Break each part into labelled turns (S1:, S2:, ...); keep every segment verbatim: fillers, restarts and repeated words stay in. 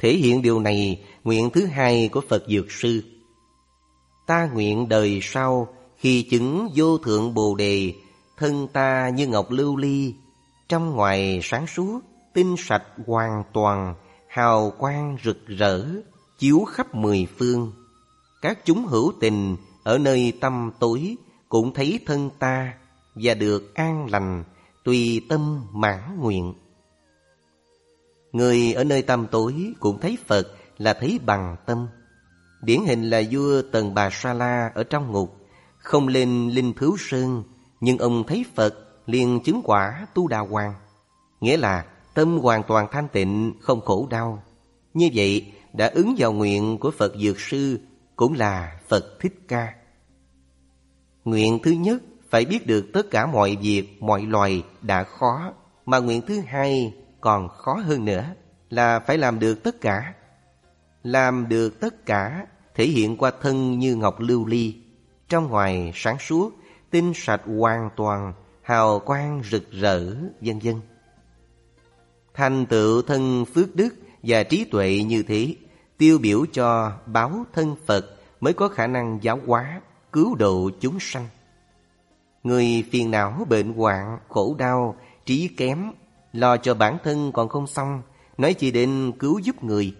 S1: Thể hiện điều này, nguyện thứ hai của Phật Dược Sư: ta nguyện đời sau khi chứng vô thượng Bồ Đề, thân ta như ngọc lưu ly, trong ngoài sáng suốt, tinh sạch hoàn toàn, hào quang rực rỡ, chiếu khắp mười phương. Các chúng hữu tình ở nơi tăm tối cũng thấy thân ta và được an lành, tùy tâm mãn nguyện. Người ở nơi tăm tối cũng thấy Phật là thấy bằng tâm. Điển hình là vua Tần Bà Sa La ở trong ngục, không lên Linh Thứu Sơn, nhưng ông thấy Phật liền chứng quả Tu Đà Hoàng. Nghĩa là tâm hoàn toàn thanh tịnh, không khổ đau. Như vậy đã ứng vào nguyện của Phật Dược Sư, cũng là Phật Thích Ca. Nguyện thứ nhất phải biết được tất cả mọi việc, mọi loài đã khó, mà nguyện thứ hai còn khó hơn nữa, là phải làm được tất cả. Làm được tất cả thể hiện qua thân như ngọc lưu ly, trong ngoài sáng suốt, tinh sạch hoàn toàn, hào quang rực rỡ, vân vân. Thành tựu thân phước đức và trí tuệ như thế, tiêu biểu cho báo thân Phật mới có khả năng giáo hóa, cứu độ chúng sanh. Người phiền não, bệnh hoạn, khổ đau, trí kém, lo cho bản thân còn không xong, nói chỉ đến cứu giúp người.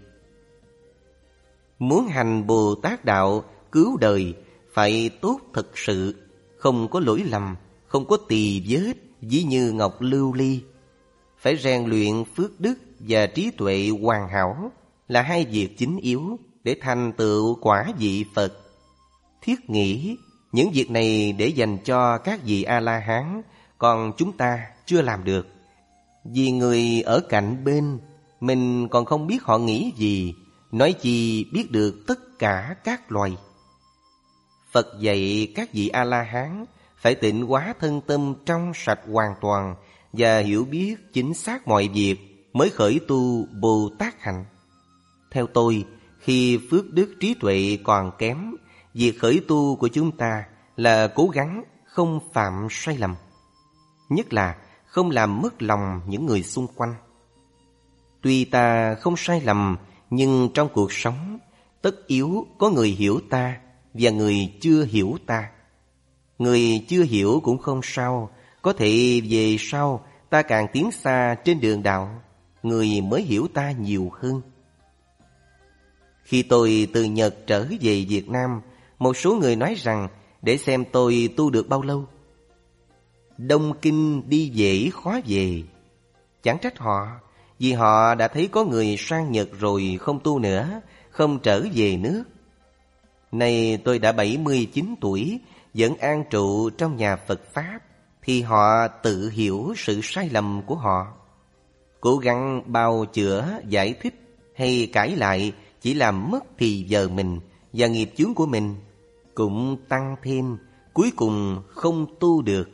S1: Muốn hành Bồ Tát đạo, cứu đời, phải tốt thực sự, không có lỗi lầm, không có tì vết, ví như ngọc lưu ly. Phải rèn luyện phước đức và trí tuệ hoàn hảo, là hai việc chính yếu để thành tựu quả vị Phật. Thiết nghĩ những việc này để dành cho các vị A-la-hán, còn chúng ta chưa làm được. Vì người ở cạnh bên, mình còn không biết họ nghĩ gì, nói chi biết được tất cả các loài. Phật dạy các vị A-la-hán phải tịnh hóa thân tâm trong sạch hoàn toàn và hiểu biết chính xác mọi việc mới khởi tu Bồ Tát hạnh. Theo tôi, khi phước đức trí tuệ còn kém, việc khởi tu của chúng ta là cố gắng không phạm sai lầm, nhất là không làm mất lòng những người xung quanh. Tuy ta không sai lầm, nhưng trong cuộc sống tất yếu có người hiểu ta và người chưa hiểu ta. Người chưa hiểu cũng không sao, có thể về sau ta càng tiến xa trên đường đạo, người mới hiểu ta nhiều hơn. Khi tôi từ Nhật trở về Việt Nam, một số người nói rằng để xem tôi tu được bao lâu. Đông kinh đi dễ khó về. Chẳng trách họ, vì họ đã thấy có người sang Nhật rồi không tu nữa, không trở về nước. Nay tôi đã bảy mươi chín tuổi, vẫn an trụ trong nhà Phật Pháp, thì họ tự hiểu sự sai lầm của họ. Cố gắng bào chữa, giải thích hay cãi lại chỉ làm mất thì giờ mình và nghiệp chướng của mình, cũng tăng thêm, cuối cùng không tu được.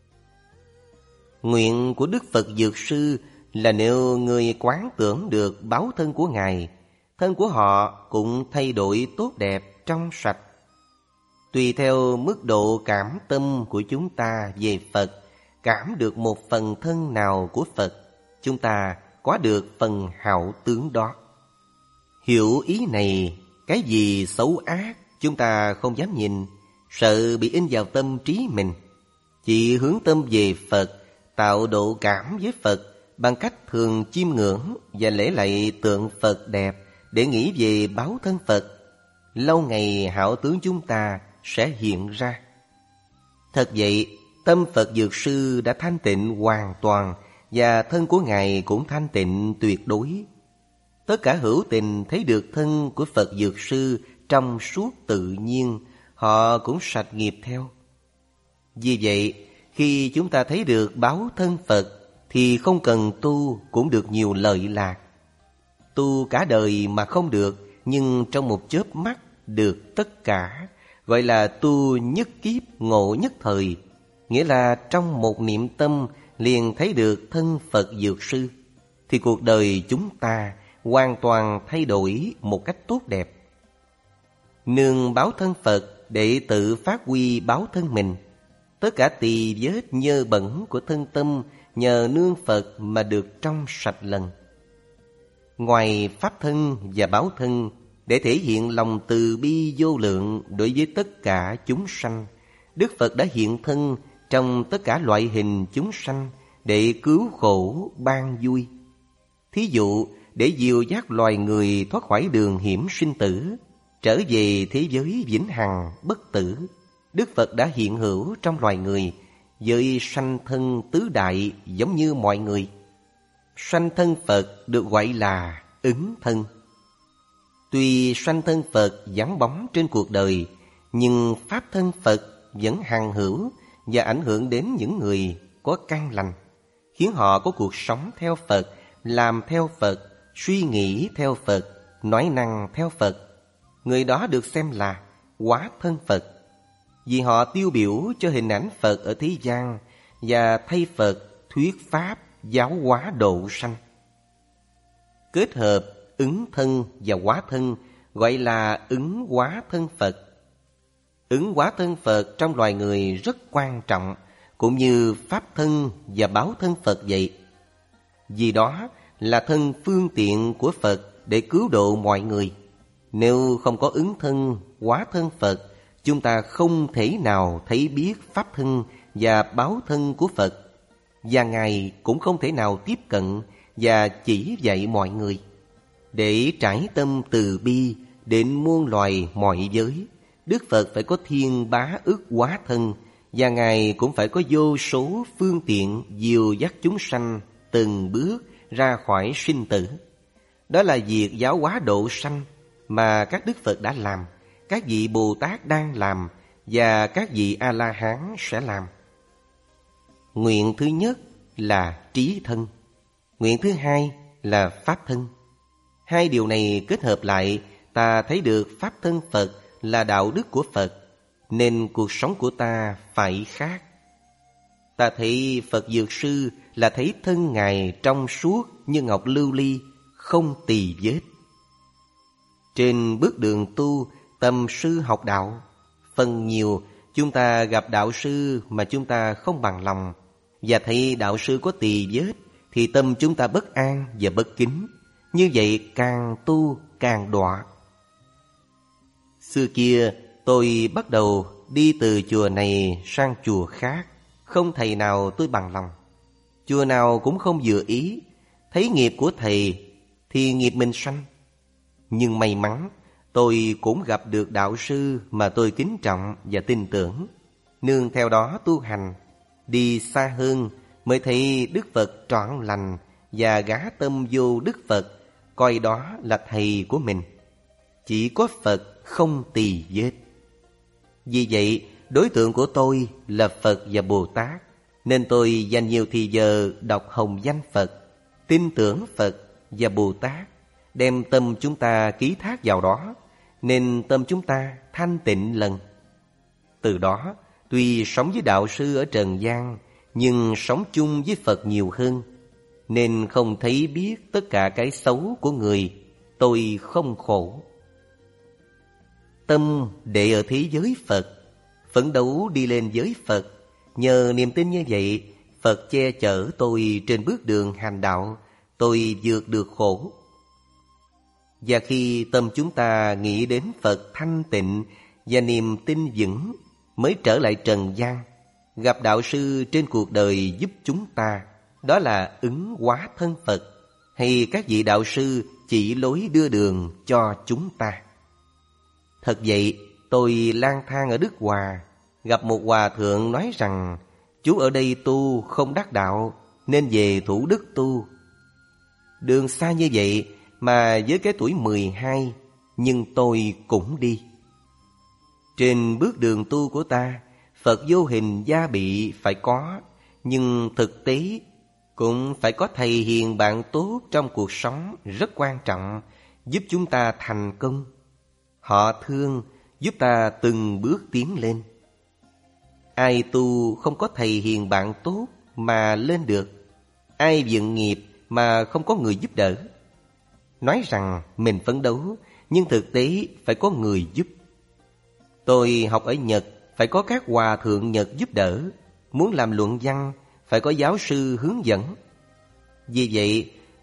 S1: Nguyện của Đức Phật Dược Sư là nếu người quán tưởng được báo thân của Ngài, thân của họ cũng thay đổi tốt đẹp, trong sạch. Tùy theo mức độ cảm tâm của chúng ta về Phật, cảm được một phần thân nào của Phật, chúng ta có được phần hảo tướng đó. Hiểu ý này, cái gì xấu ác chúng ta không dám nhìn, sợ bị in vào tâm trí mình. Chỉ hướng tâm về Phật, tạo độ cảm với Phật bằng cách thường chiêm ngưỡng và lễ lạy tượng Phật đẹp để nghĩ về báo thân Phật. Lâu ngày hảo tướng chúng ta sẽ hiện ra. Thật vậy, tâm Phật Dược Sư đã thanh tịnh hoàn toàn và thân của Ngài cũng thanh tịnh tuyệt đối. Tất cả hữu tình thấy được thân của Phật Dược Sư trong suốt tự nhiên, họ cũng sạch nghiệp theo. Vì vậy, khi chúng ta thấy được báo thân Phật thì không cần tu cũng được nhiều lợi lạc. Tu cả đời mà không được, nhưng trong một chớp mắt được tất cả, gọi là tu nhất kiếp ngộ nhất thời. Nghĩa là trong một niệm tâm liền thấy được thân Phật Dược Sư, thì cuộc đời chúng ta hoàn toàn thay đổi một cách tốt đẹp. Nương báo thân Phật để tự phát huy báo thân mình. Tất cả tỳ vết nhơ bẩn của thân tâm nhờ nương Phật mà được trong sạch lần. ngoài pháp thân và báo thân, để thể hiện lòng từ bi vô lượng đối với tất cả chúng sanh, Đức Phật đã hiện thân trong tất cả loại hình chúng sanh để cứu khổ ban vui. Thí dụ, để dìu dắt loài người thoát khỏi đường hiểm sinh tử, trở về thế giới vĩnh hằng bất tử, Đức Phật đã hiện hữu trong loài người với sanh thân tứ đại giống như mọi người. Sanh thân Phật được gọi là ứng thân. Tuy sanh thân Phật vắng bóng trên cuộc đời, nhưng pháp thân Phật vẫn hằng hữu và ảnh hưởng đến những người có căn lành, khiến họ có cuộc sống theo Phật, làm theo Phật, suy nghĩ theo Phật, nói năng theo Phật. Người đó được xem là hóa thân Phật, vì họ tiêu biểu cho hình ảnh Phật ở thế gian và thay Phật thuyết pháp giáo hóa độ sanh. Kết hợp ứng thân và hóa thân gọi là ứng hóa thân Phật. Ứng hóa thân Phật trong loài người rất quan trọng, cũng như pháp thân và báo thân Phật vậy. Vì đó là thân phương tiện của Phật để cứu độ mọi người. Nếu không có ứng thân, hóa thân Phật, chúng ta không thể nào thấy biết pháp thân và báo thân của Phật, và Ngài cũng không thể nào tiếp cận và chỉ dạy mọi người. Để trải tâm từ bi đến muôn loài mọi giới, Đức Phật phải có thiên bá ức hóa thân, và Ngài cũng phải có vô số phương tiện dìu dắt chúng sanh từng bước ra khỏi sinh tử. Đó là việc giáo hóa độ sanh mà các Đức Phật đã làm, các vị Bồ Tát đang làm và các vị A-la-hán sẽ làm. Nguyện thứ nhất là trí thân, nguyện thứ hai là pháp thân. Hai điều này kết hợp lại, ta thấy được pháp thân Phật là đạo đức của Phật, nên cuộc sống của ta phải khác. Ta thấy Phật Dược Sư là thấy thân Ngài trong suốt như ngọc lưu ly, không tì vết. Trên bước đường tu, tầm sư học đạo, phần nhiều chúng ta gặp đạo sư mà chúng ta không bằng lòng, và thấy đạo sư có tì vết thì tâm chúng ta bất an và bất kính. Như vậy càng tu càng đọa. Xưa kia tôi bắt đầu đi từ chùa này sang chùa khác, không thầy nào tôi bằng lòng, chùa nào cũng không vừa ý. Thấy nghiệp của thầy thì nghiệp mình sanh. Nhưng may mắn tôi cũng gặp được đạo sư mà tôi kính trọng và tin tưởng, nương theo đó tu hành. Đi xa hơn mới thấy Đức Phật trọn lành và gá tâm vô Đức Phật, coi đó là thầy của mình. Chỉ có Phật không tì vết. Vì vậy đối tượng của tôi là Phật và Bồ Tát, nên tôi dành nhiều thì giờ đọc hồng danh Phật, tin tưởng Phật và Bồ Tát, đem tâm chúng ta ký thác vào đó, nên tâm chúng ta thanh tịnh lần. Từ đó tuy sống với đạo sư ở trần gian, nhưng sống chung với Phật nhiều hơn, nên không thấy biết tất cả cái xấu của người. Tôi không khổ. Tâm để ở thế giới Phật, phấn đấu đi lên giới Phật. Nhờ niềm tin như vậy, Phật che chở tôi trên bước đường hành đạo, tôi vượt được khổ. Và khi tâm chúng ta nghĩ đến Phật thanh tịnh và niềm tin vững, mới trở lại trần gian, gặp đạo sư trên cuộc đời giúp chúng ta. Đó là ứng hóa thân Phật, hay các vị đạo sư chỉ lối đưa đường cho chúng ta. Thật vậy, tôi lang thang ở Đức Hòa, gặp một hòa thượng nói rằng chú ở đây tu không đắc đạo, nên về Thủ Đức tu. Đường xa như vậy mà với cái tuổi mười hai, nhưng tôi cũng đi. Trên bước đường tu của ta, Phật vô hình gia bị phải có, nhưng thực tế cũng phải có thầy hiền bạn tốt trong cuộc sống rất quan trọng, giúp chúng ta thành công. Họ thương, giúp ta từng bước tiến lên. Ai tu không có thầy hiền bạn tốt mà lên được? Ai vượng nghiệp mà không có người giúp đỡ? Nói rằng mình phấn đấu, nhưng thực tế phải có người giúp. Tôi học ở Nhật, phải có các hòa thượng Nhật giúp đỡ. Muốn làm luận văn, phải có giáo sư hướng dẫn. Vì vậy,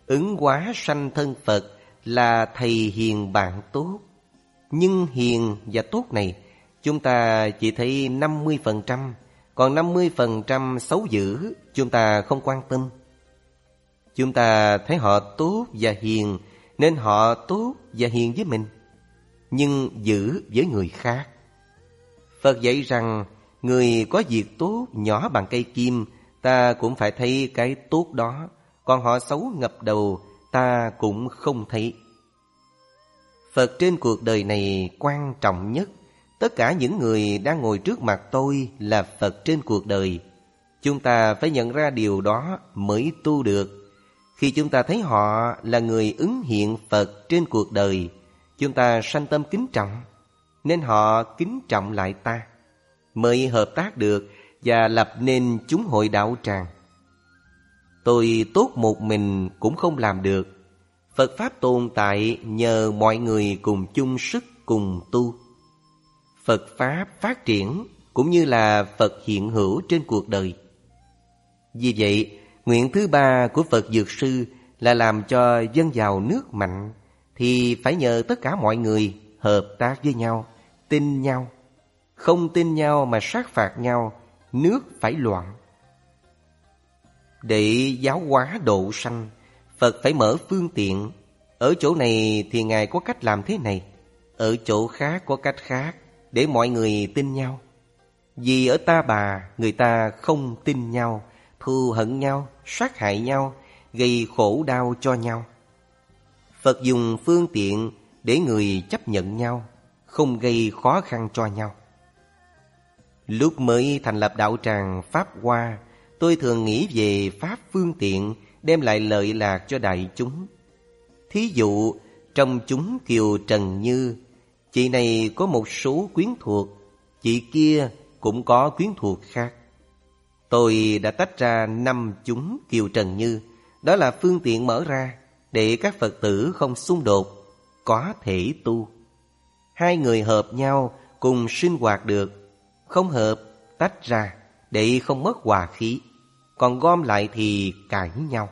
S1: Ứng hóa sanh thân Phật là thầy hiền bạn tốt. Nhưng hiền và tốt này chúng ta chỉ thấy năm mươi phần trăm, còn năm mươi phần trăm xấu dữ chúng ta không quan tâm. Chúng ta thấy họ tốt và hiền nên họ tốt và hiền với mình, nhưng dữ với người khác. Phật dạy rằng người có việc tốt nhỏ bằng cây kim, ta cũng phải thấy cái tốt đó, còn họ xấu ngập đầu, ta cũng không thấy. Phật trên cuộc đời này quan trọng nhất. Tất cả những người đang ngồi trước mặt tôi là Phật trên cuộc đời. Chúng ta phải nhận ra điều đó mới tu được. Khi chúng ta thấy họ là người ứng hiện Phật trên cuộc đời, chúng ta sanh tâm kính trọng, nên họ kính trọng lại ta, mới hợp tác được và lập nên chúng hội đạo tràng. Tôi tốt một mình cũng không làm được. Phật Pháp tồn tại nhờ mọi người cùng chung sức cùng tu. Phật Pháp phát triển cũng như là Phật hiện hữu trên cuộc đời. Vì vậy, nguyện thứ ba của Phật Dược Sư là làm cho dân giàu nước mạnh, thì phải nhờ tất cả mọi người hợp tác với nhau, tin nhau. Không tin nhau mà sát phạt nhau, nước phải loạn. Để giáo hóa độ sanh, Phật phải mở phương tiện. Ở chỗ này thì Ngài có cách làm thế này, ở chỗ khác có cách khác, để mọi người tin nhau. Vì ở Ta Bà, người ta không tin nhau, thù hận nhau, sát hại nhau, gây khổ đau cho nhau. Phật dùng phương tiện để người chấp nhận nhau, không gây khó khăn cho nhau. Lúc mới thành lập đạo tràng Pháp Hoa, tôi thường nghĩ về Pháp phương tiện đem lại lợi lạc cho đại chúng. Thí dụ, trong chúng Kiều Trần Như, chị này có một số quyến thuộc, chị kia cũng có quyến thuộc khác. Tôi đã tách ra năm chúng Kiều Trần Như, đó là phương tiện mở ra để các Phật tử không xung đột, có thể tu. Hai người hợp nhau cùng sinh hoạt được, không hợp tách ra để không mất hòa khí, còn gom lại thì cãi nhau.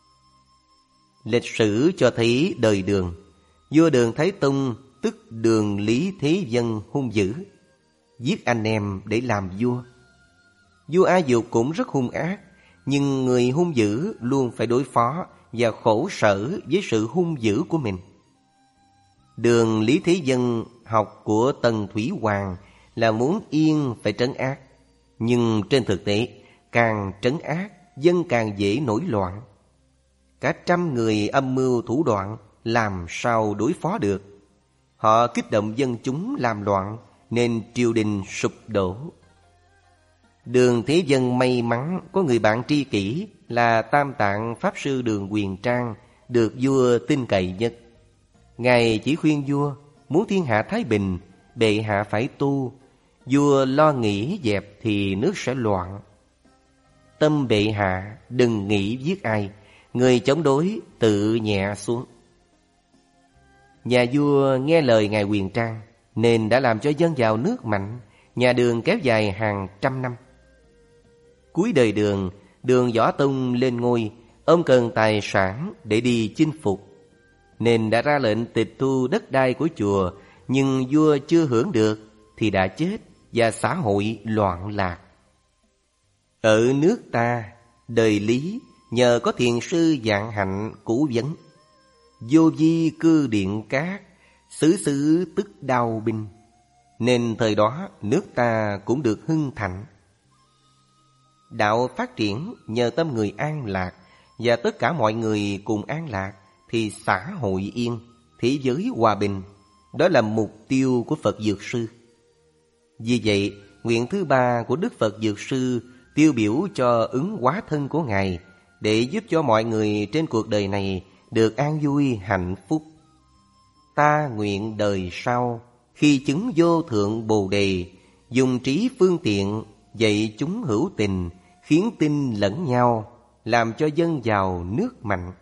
S1: Lịch sử cho thấy đời Đường, vua Đường Thái Tông tức Đường Lý Thế Dân hung dữ, giết anh em để làm vua. Vua A Dục cũng rất hung ác, nhưng người hung dữ luôn phải đối phó và khổ sở với sự hung dữ của mình. Đường Lý Thế Dân học của Tần Thủy Hoàng là muốn yên phải trấn ác, nhưng trên thực tế càng trấn ác, dân càng dễ nổi loạn. Cả trăm người âm mưu thủ đoạn, làm sao đối phó được? Họ kích động dân chúng làm loạn, nên triều đình sụp đổ. Đường Thế Dân may mắn có người bạn tri kỷ là Tam Tạng Pháp Sư Đường Huyền Trang, được vua tin cậy nhất. Ngài chỉ khuyên vua, muốn thiên hạ thái bình, bệ hạ phải tu. Vua lo nghĩ dẹp thì nước sẽ loạn. Tâm bệ hạ đừng nghĩ giết ai, người chống đối tự nhẹ xuống. Nhà vua nghe lời ngài Huyền Trang, nên đã làm cho dân giàu nước mạnh, nhà Đường kéo dài hàng trăm năm. Cuối đời Đường, Đường Võ Tông lên ngôi, ông cần tài sản để đi chinh phục, nên đã ra lệnh tịch thu đất đai của chùa, nhưng vua chưa hưởng được thì đã chết và xã hội loạn lạc. Ở nước ta, đời Lý nhờ có thiền sư Vạn Hạnh cứu vấn, vô vi cư điện cát, xứ xứ tức đao binh, nên thời đó nước ta cũng được hưng thịnh. Đạo phát triển nhờ tâm người an lạc, và tất cả mọi người cùng an lạc thì xã hội yên, thế giới hòa bình. Đó là mục tiêu của Phật Dược Sư. Vì vậy, nguyện thứ ba của Đức Phật Dược Sư tiêu biểu cho ứng hóa thân của Ngài, để giúp cho mọi người trên cuộc đời này được an vui hạnh phúc. Ta nguyện đời sau, khi chứng vô thượng Bồ Đề, dùng trí phương tiện dạy chúng hữu tình, khiến tin lẫn nhau, làm cho dân giàu nước mạnh.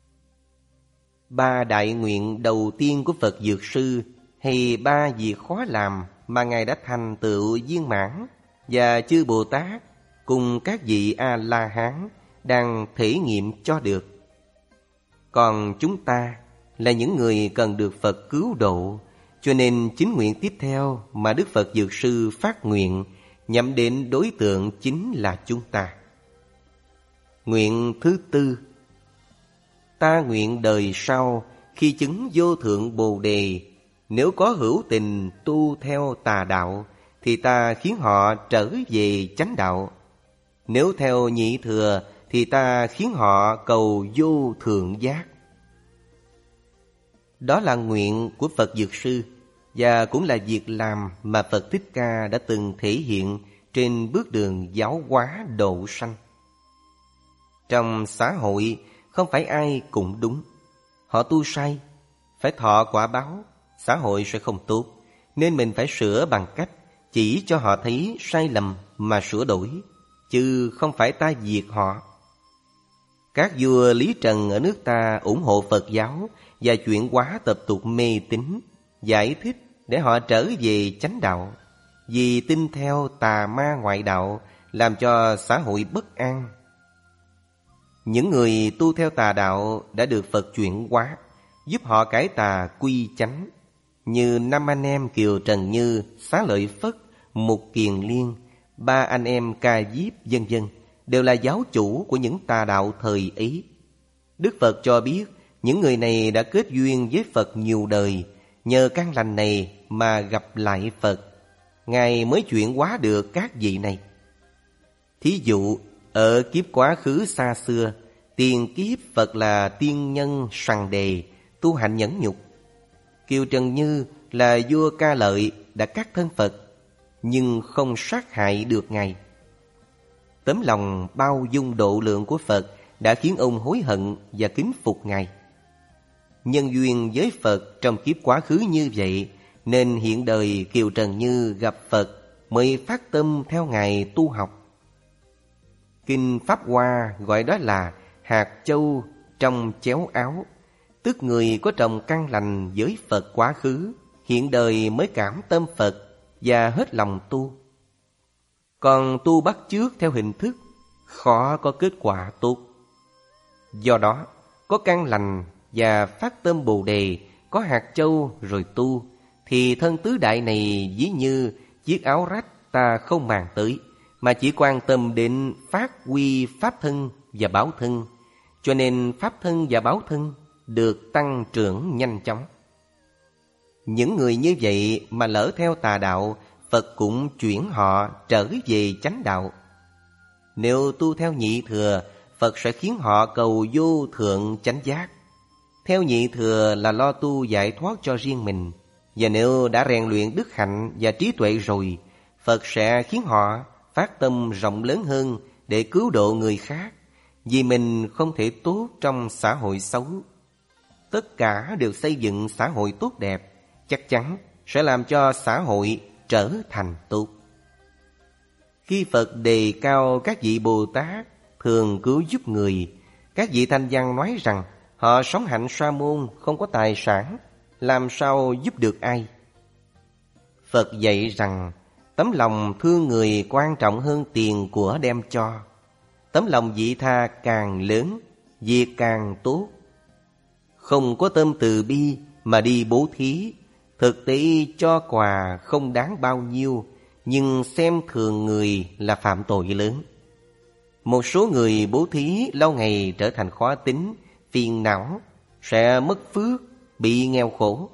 S1: Ba đại nguyện đầu tiên của Phật Dược Sư, hay ba việc khó làm mà Ngài đã thành tựu viên mãn, và chư Bồ Tát cùng các vị A-la-hán đang thể nghiệm cho được. Còn chúng ta là những người cần được Phật cứu độ, cho nên chính nguyện tiếp theo mà Đức Phật Dược Sư phát nguyện nhắm đến đối tượng chính là chúng ta. Nguyện thứ tư: ta nguyện đời sau khi chứng vô thượng Bồ Đề, nếu có hữu tình tu theo tà đạo, thì ta khiến họ trở về chánh đạo. Nếu theo nhị thừa, thì ta khiến họ cầu vô thượng giác. Đó là nguyện của Phật Dược Sư, và cũng là việc làm mà Phật Thích Ca đã từng thể hiện trên bước đường giáo hóa độ sanh. Trong xã hội, không phải ai cũng đúng. Họ tu sai, phải thọ quả báo, xã hội sẽ không tốt. Nên mình phải sửa bằng cách chỉ cho họ thấy sai lầm mà sửa đổi, chứ không phải ta diệt họ. Các vua Lý Trần ở nước ta ủng hộ Phật giáo và chuyển hóa tập tục mê tín, giải thích để họ trở về chánh đạo. Vì tin theo tà ma ngoại đạo làm cho xã hội bất an. Những người tu theo tà đạo đã được Phật chuyển hóa, giúp họ cải tà quy chánh, như năm anh em Kiều Trần Như, Xá Lợi Phất, Mục Kiền Liên, ba anh em Ca Diếp, vân vân, đều là giáo chủ của những tà đạo thời ấy. Đức Phật cho biết những người này đã kết duyên với Phật nhiều đời, nhờ căn lành này mà gặp lại Phật, Ngài mới chuyển hóa được các vị này. Thí dụ, ở kiếp quá khứ xa xưa, tiền kiếp Phật là tiên nhân Sằng Đề, tu hạnh nhẫn nhục. Kiều Trần Như là vua Ca Lợi đã cắt thân Phật, nhưng không sát hại được Ngài. Tấm lòng bao dung độ lượng của Phật đã khiến ông hối hận và kính phục Ngài. Nhân duyên với Phật trong kiếp quá khứ như vậy, nên hiện đời Kiều Trần Như gặp Phật mới phát tâm theo Ngài tu học. Kinh Pháp Hoa gọi đó là hạt châu trong chéo áo, tức người có trồng căn lành với Phật quá khứ, hiện đời mới cảm tâm Phật và hết lòng tu. Còn tu bắt chước theo hình thức, khó có kết quả tốt. Do đó, có căn lành và phát tâm Bồ Đề, có hạt châu rồi tu, thì thân tứ đại này ví như chiếc áo rách ta không màng tới, mà chỉ quan tâm đến phát huy pháp thân và báo thân, cho nên pháp thân và báo thân được tăng trưởng nhanh chóng. Những người như vậy mà lỡ theo tà đạo, Phật cũng chuyển họ trở về chánh đạo. Nếu tu theo nhị thừa, Phật sẽ khiến họ cầu vô thượng chánh giác. Theo nhị thừa là lo tu giải thoát cho riêng mình, và nếu đã rèn luyện đức hạnh và trí tuệ rồi, Phật sẽ khiến họ phát tâm rộng lớn hơn để cứu độ người khác, vì mình không thể tốt trong xã hội xấu. Tất cả đều xây dựng xã hội tốt đẹp, chắc chắn sẽ làm cho xã hội trở thành tốt. Khi Phật đề cao các vị Bồ Tát thường cứu giúp người, các vị thanh văn nói rằng họ sống hạnh sa môn, không có tài sản, làm sao giúp được ai? Phật dạy rằng tấm lòng thương người quan trọng hơn tiền của đem cho. Tấm lòng vị tha càng lớn, việc càng tốt. Không có tâm từ bi mà đi bố thí, thực tế cho quà không đáng bao nhiêu, nhưng xem thường người là phạm tội lớn. Một số người bố thí lâu ngày trở thành khó tính, phiền não, sẽ mất phước, bị nghèo khổ.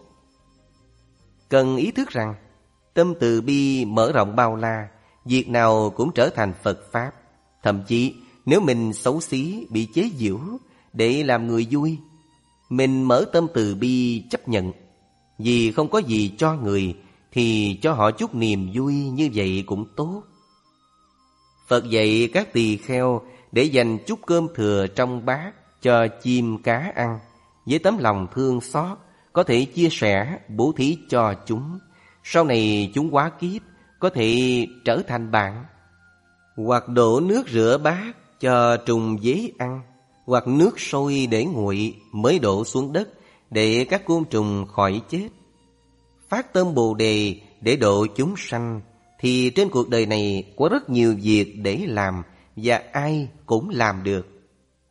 S1: Cần ý thức rằng tâm từ bi mở rộng bao la, việc nào cũng trở thành Phật Pháp. Thậm chí nếu mình xấu xí, bị chế giễu để làm người vui, mình mở tâm từ bi chấp nhận, vì không có gì cho người thì cho họ chút niềm vui như vậy cũng tốt. Phật dạy các tỳ kheo để dành chút cơm thừa trong bát cho chim cá ăn, với tấm lòng thương xót có thể chia sẻ bố thí cho chúng. Sau này chúng hóa kiếp có thể trở thành bạn. Hoặc đổ nước rửa bát cho trùng dế ăn, hoặc nước sôi để nguội mới đổ xuống đất để các côn trùng khỏi chết. Phát tâm Bồ Đề để độ chúng sanh, thì trên cuộc đời này có rất nhiều việc để làm, và ai cũng làm được.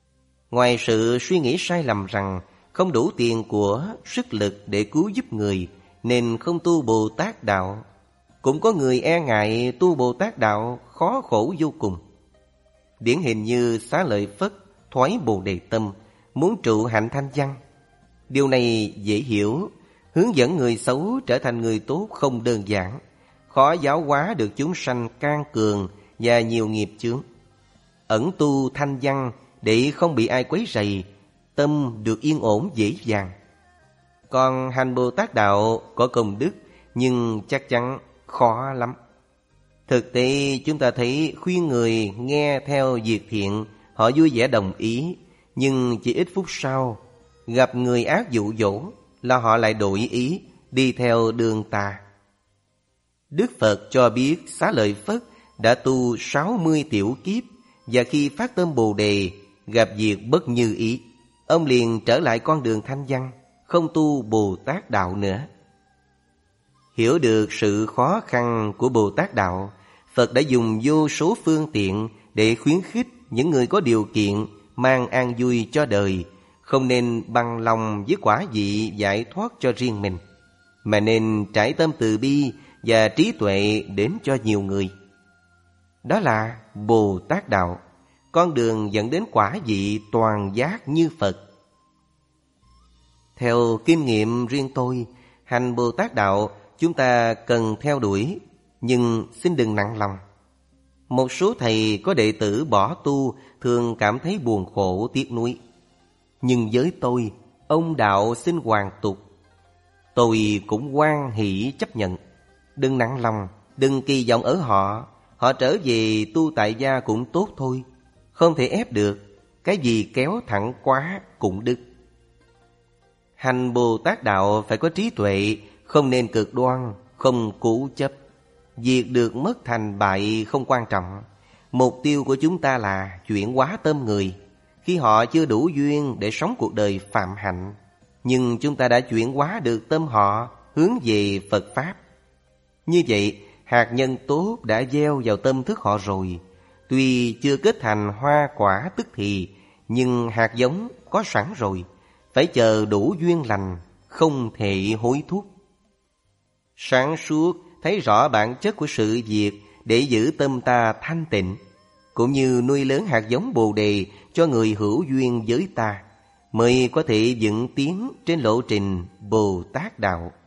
S1: Ngoài sự suy nghĩ sai lầm rằng không đủ tiền của, sức lực để cứu giúp người nên không tu Bồ Tát đạo, cũng có người e ngại tu Bồ Tát đạo khó khổ vô cùng. Điển hình như Xá Lợi Phất thoái Bồ Đề tâm, muốn trụ hạnh thanh văn. Điều này dễ hiểu, hướng dẫn người xấu trở thành người tốt không đơn giản, khó giáo hóa được chúng sanh can cường và nhiều nghiệp chướng. Ẩn tu thanh văn để không bị ai quấy rầy, tâm được yên ổn dễ dàng. Còn hành Bồ Tát đạo có công đức nhưng chắc chắn khó lắm. Thực tế chúng ta thấy khuyên người nghe theo việc thiện, họ vui vẻ đồng ý, nhưng chỉ ít phút sau gặp người ác dụ dỗ là họ lại đổi ý, đi theo đường tà. Đức Phật cho biết Xá Lợi Phất đã tu sáu mươi tiểu kiếp, và khi phát tâm Bồ Đề gặp việc bất như ý, ông liền trở lại con đường thanh văn, không tu Bồ Tát đạo nữa. Hiểu được sự khó khăn của Bồ Tát đạo, Phật đã dùng vô số phương tiện để khuyến khích những người có điều kiện mang an vui cho đời, không nên bằng lòng với quả vị giải thoát cho riêng mình, mà nên trải tâm từ bi và trí tuệ đến cho nhiều người. Đó là Bồ Tát đạo, con đường dẫn đến quả vị toàn giác như Phật. Theo kinh nghiệm riêng tôi, hành Bồ Tát đạo chúng ta cần theo đuổi, nhưng xin đừng nặng lòng. Một số thầy có đệ tử bỏ tu thường cảm thấy buồn khổ tiếc nuối. Nhưng với tôi, ông đạo xin hoàn tục, tôi cũng hoan hỷ chấp nhận. Đừng nặng lòng, đừng kỳ vọng ở họ. Họ trở về tu tại gia cũng tốt thôi, không thể ép được. Cái gì kéo thẳng quá cũng đứt. Hành Bồ Tát đạo phải có trí tuệ, không nên cực đoan, không cố chấp. Việc được mất thành bại không quan trọng. Mục tiêu của chúng ta là chuyển hóa tâm người. Khi họ chưa đủ duyên để sống cuộc đời phạm hạnh, nhưng chúng ta đã chuyển hóa được tâm họ hướng về Phật Pháp. Như vậy, hạt nhân tốt đã gieo vào tâm thức họ rồi. Tuy chưa kết thành hoa quả tức thì, nhưng hạt giống có sẵn rồi. Phải chờ đủ duyên lành, không thể hối thúc. Sáng suốt thấy rõ bản chất của sự việc để giữ tâm ta thanh tịnh, cũng như nuôi lớn hạt giống Bồ Đề cho người hữu duyên với ta, mới có thể vững tiến trên lộ trình Bồ Tát đạo.